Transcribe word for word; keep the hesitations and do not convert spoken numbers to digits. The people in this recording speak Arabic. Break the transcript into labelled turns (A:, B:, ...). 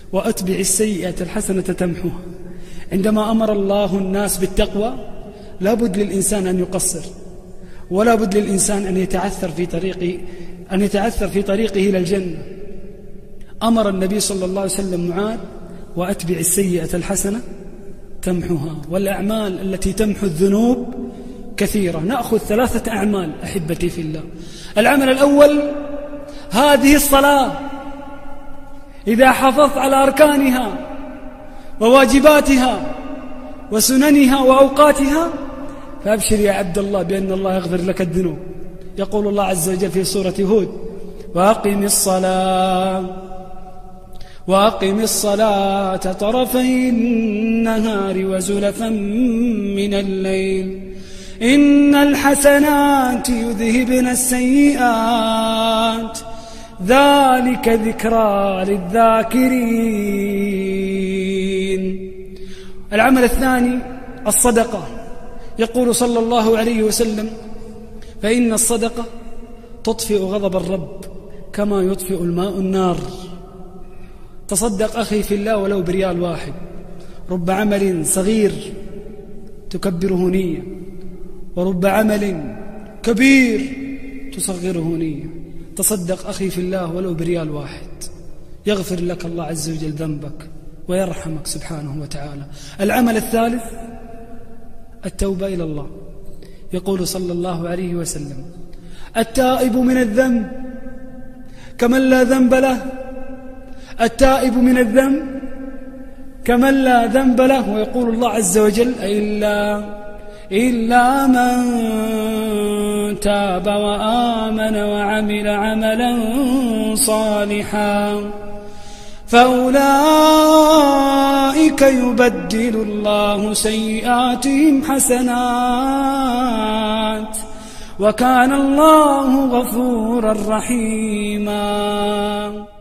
A: وأتبع السيئة الحسنة تمحوها. عندما أمر الله الناس بالتقوى لا بد للإنسان أن يقصر، ولا بد للإنسان أن يتعثر في طريق أن يتعثر في طريقه إلى الجنة. أمر النبي صلى الله عليه وسلم معاذ: وأتبع السيئة الحسنة تمحوها. والأعمال التي تمحو الذنوب كثيرة. نأخذ ثلاثة أعمال أحبتي في الله. العمل الأول: هذه الصلاة إذا حافظت على أركانها وواجباتها وسننها وأوقاتها فأبشر يا عبد الله بأن الله يغفر لك الذنوب. يقول الله عز وجل في سورة هود: وأقم الصلاة وأقم الصلاة طرفي النهار وزلفا من الليل إن الحسنات يذهبن السيئات ذلك ذكرى للذاكرين. العمل الثاني: الصدقة. يقول صلى الله عليه وسلم: فإن الصدقة تطفئ غضب الرب كما يطفئ الماء النار. تصدق أخي في الله ولو بريال واحد. رب عمل صغير تكبره نية، ورب عمل كبير تصغره نية. تصدق أخي في الله ولو بريال واحد، يغفر لك الله عز وجل ذنبك ويرحمك سبحانه وتعالى. العمل الثالث: التوبة إلى الله. يقول صلى الله عليه وسلم: التائب من الذنب كمن لا ذنب له، التائب من الذنب كمن لا ذنب له. ويقول الله عز وجل: إلا إلا من تاب وآمن وعمل عملا صالحا فأولئك يبدل الله سيئاتهم حسنات وكان الله غفورا رحيما.